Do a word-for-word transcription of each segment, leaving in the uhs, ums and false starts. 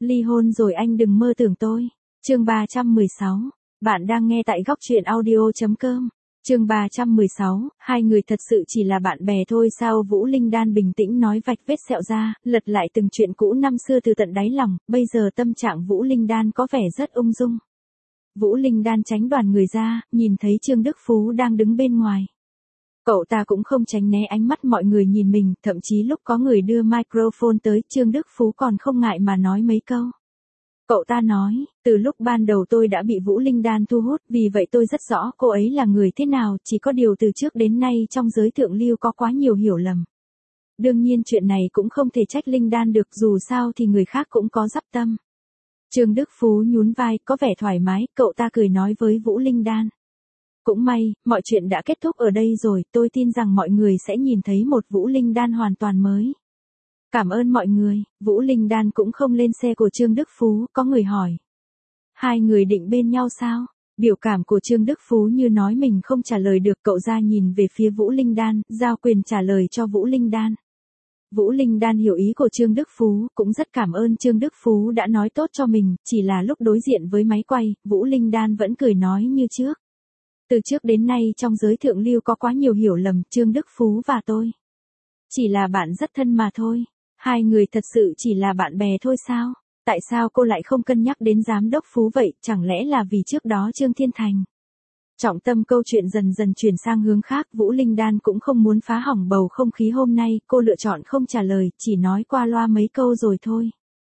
Ly hôn rồi anh đừng mơ tưởng tôi. Chương ba trăm mười sáu. Bạn đang nghe tại góc truyện audio chấm com. Chương ba trăm mười sáu, hai người thật sự chỉ là bạn bè thôi sao? Vũ Linh Đan bình tĩnh nói, vạch vết sẹo ra, lật lại từng chuyện cũ năm xưa từ tận đáy lòng, bây giờ tâm trạng Vũ Linh Đan có vẻ rất ung dung. Vũ Linh Đan tránh đoàn người ra, nhìn thấy Trương Đức Phú đang đứng bên ngoài. Cậu ta cũng không tránh né ánh mắt mọi người nhìn mình, thậm chí lúc có người đưa microphone tới, Trương Đức Phú còn không ngại mà nói mấy câu. Cậu ta nói, từ lúc ban đầu tôi đã bị Vũ Linh Đan thu hút, vì vậy tôi rất rõ cô ấy là người thế nào, chỉ có điều từ trước đến nay trong giới thượng lưu có quá nhiều hiểu lầm. Đương nhiên chuyện này cũng không thể trách Linh Đan được, dù sao thì người khác cũng có dắp tâm. Trương Đức Phú nhún vai, có vẻ thoải mái, cậu ta cười nói với Vũ Linh Đan. Cũng may, mọi chuyện đã kết thúc ở đây rồi, tôi tin rằng mọi người sẽ nhìn thấy một Vũ Linh Đan hoàn toàn mới. Cảm ơn mọi người. Vũ Linh Đan cũng không lên xe của Trương Đức Phú, có người hỏi. Hai người định bên nhau sao? Biểu cảm của Trương Đức Phú như nói mình không trả lời được, cậu ra nhìn về phía Vũ Linh Đan, giao quyền trả lời cho Vũ Linh Đan. Vũ Linh Đan hiểu ý của Trương Đức Phú, cũng rất cảm ơn Trương Đức Phú đã nói tốt cho mình, chỉ là lúc đối diện với máy quay, Vũ Linh Đan vẫn cười nói như trước. Từ trước đến nay trong giới thượng lưu có quá nhiều hiểu lầm, Trương Đức Phú và tôi chỉ là bạn rất thân mà thôi. Hai người thật sự chỉ là bạn bè thôi sao? Tại sao cô lại không cân nhắc đến giám đốc Phú vậy, chẳng lẽ là vì trước đó Trương Thiên Thành? Trọng tâm câu chuyện dần dần chuyển sang hướng khác, Vũ Linh Đan cũng không muốn phá hỏng bầu không khí hôm nay, cô lựa chọn không trả lời, chỉ nói qua loa mấy câu rồi thôi.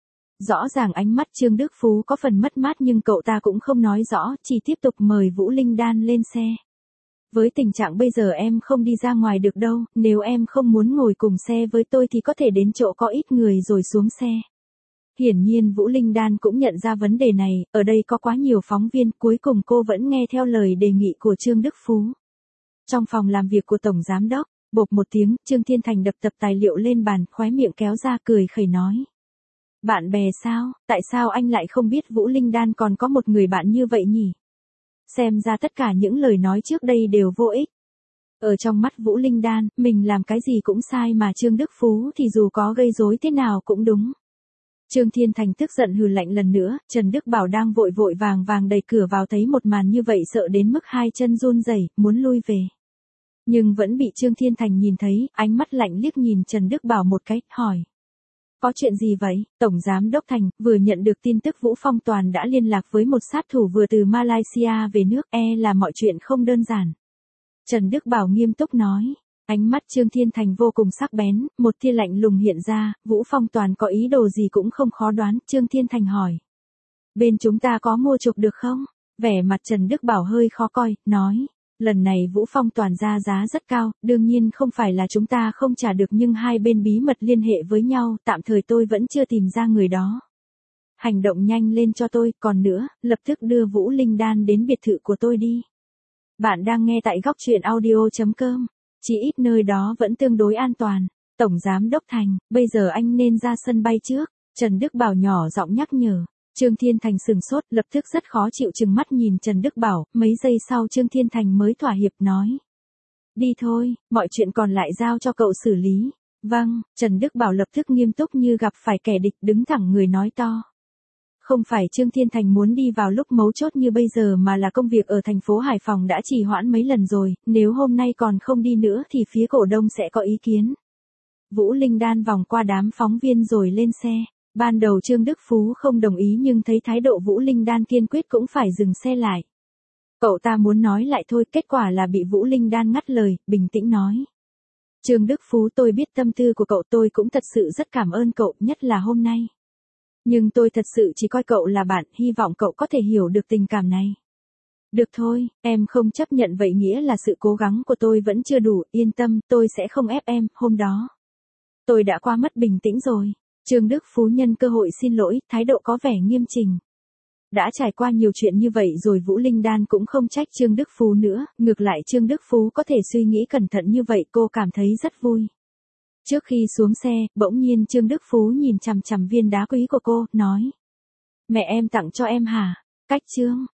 Rõ ràng ánh mắt Trương Đức Phú có phần mất mát nhưng cậu ta cũng không nói rõ, chỉ tiếp tục mời Vũ Linh Đan lên xe. Với tình trạng bây giờ em không đi ra ngoài được đâu, nếu em không muốn ngồi cùng xe với tôi thì có thể đến chỗ có ít người rồi xuống xe. Hiển nhiên Vũ Linh Đan cũng nhận ra vấn đề này, ở đây có quá nhiều phóng viên, cuối cùng cô vẫn nghe theo lời đề nghị của Trương Đức Phú. Trong phòng làm việc của Tổng Giám Đốc, bộp một tiếng, Trương Thiên Thành đập tập tài liệu lên bàn, khóe miệng kéo ra cười khẩy nói. Bạn bè sao, tại sao anh lại không biết Vũ Linh Đan còn có một người bạn như vậy nhỉ? Xem ra tất cả những lời nói trước đây đều vô ích. Ở trong mắt Vũ Linh Đan, mình làm cái gì cũng sai mà Trương Đức Phú thì dù có gây rối thế nào cũng đúng. Trương Thiên Thành tức giận hừ lạnh lần nữa, Trần Đức Bảo đang vội vội vàng vàng đẩy cửa vào thấy một màn như vậy sợ đến mức hai chân run rẩy, muốn lui về. Nhưng vẫn bị Trương Thiên Thành nhìn thấy, ánh mắt lạnh liếc nhìn Trần Đức Bảo một cái, hỏi. Có chuyện gì vậy? Tổng Giám Đốc Thành vừa nhận được tin tức Vũ Phong Toàn đã liên lạc với một sát thủ vừa từ Malaysia về nước, e là mọi chuyện không đơn giản. Trần Đức Bảo nghiêm túc nói. Ánh mắt Trương Thiên Thành vô cùng sắc bén, một tia lạnh lùng hiện ra, Vũ Phong Toàn có ý đồ gì cũng không khó đoán, Trương Thiên Thành hỏi. Bên chúng ta có mua chuộc được không? Vẻ mặt Trần Đức Bảo hơi khó coi, nói. Lần này Vũ Phong Toàn ra giá rất cao, đương nhiên không phải là chúng ta không trả được nhưng hai bên bí mật liên hệ với nhau, tạm thời tôi vẫn chưa tìm ra người đó. Hành động nhanh lên cho tôi, còn nữa, lập tức đưa Vũ Linh Đan đến biệt thự của tôi đi. Bạn đang nghe tại góc truyện audio chấm com, chỉ ít nơi đó vẫn tương đối an toàn. Tổng Giám Đốc Thành, bây giờ anh nên ra sân bay trước, Trần Đức Bảo nhỏ giọng nhắc nhở. Trương Thiên Thành sừng sốt, lập tức rất khó chịu chừng mắt nhìn Trần Đức Bảo, mấy giây sau Trương Thiên Thành mới thỏa hiệp nói. Đi thôi, mọi chuyện còn lại giao cho cậu xử lý. Vâng, Trần Đức Bảo lập tức nghiêm túc như gặp phải kẻ địch, đứng thẳng người nói to. Không phải Trương Thiên Thành muốn đi vào lúc mấu chốt như bây giờ mà là công việc ở thành phố Hải Phòng đã trì hoãn mấy lần rồi, nếu hôm nay còn không đi nữa thì phía cổ đông sẽ có ý kiến. Vũ Linh Đan vòng qua đám phóng viên rồi lên xe. Ban đầu Trương Đức Phú không đồng ý nhưng thấy thái độ Vũ Linh Đan kiên quyết cũng phải dừng xe lại. Cậu ta muốn nói lại thôi, kết quả là bị Vũ Linh Đan ngắt lời, bình tĩnh nói. Trương Đức Phú, tôi biết tâm tư của cậu, tôi cũng thật sự rất cảm ơn cậu, nhất là hôm nay. Nhưng tôi thật sự chỉ coi cậu là bạn, hy vọng cậu có thể hiểu được tình cảm này. Được thôi, em không chấp nhận vậy nghĩa là sự cố gắng của tôi vẫn chưa đủ, yên tâm, tôi sẽ không ép em, hôm đó. Tôi đã qua mất bình tĩnh rồi. Trương Đức Phú nhân cơ hội xin lỗi, thái độ có vẻ nghiêm chỉnh. Đã trải qua nhiều chuyện như vậy rồi Vũ Linh Đan cũng không trách Trương Đức Phú nữa, ngược lại Trương Đức Phú có thể suy nghĩ cẩn thận như vậy cô cảm thấy rất vui. Trước khi xuống xe, bỗng nhiên Trương Đức Phú nhìn chằm chằm viên đá quý của cô, nói. Mẹ em tặng cho em hả? Cách Trương,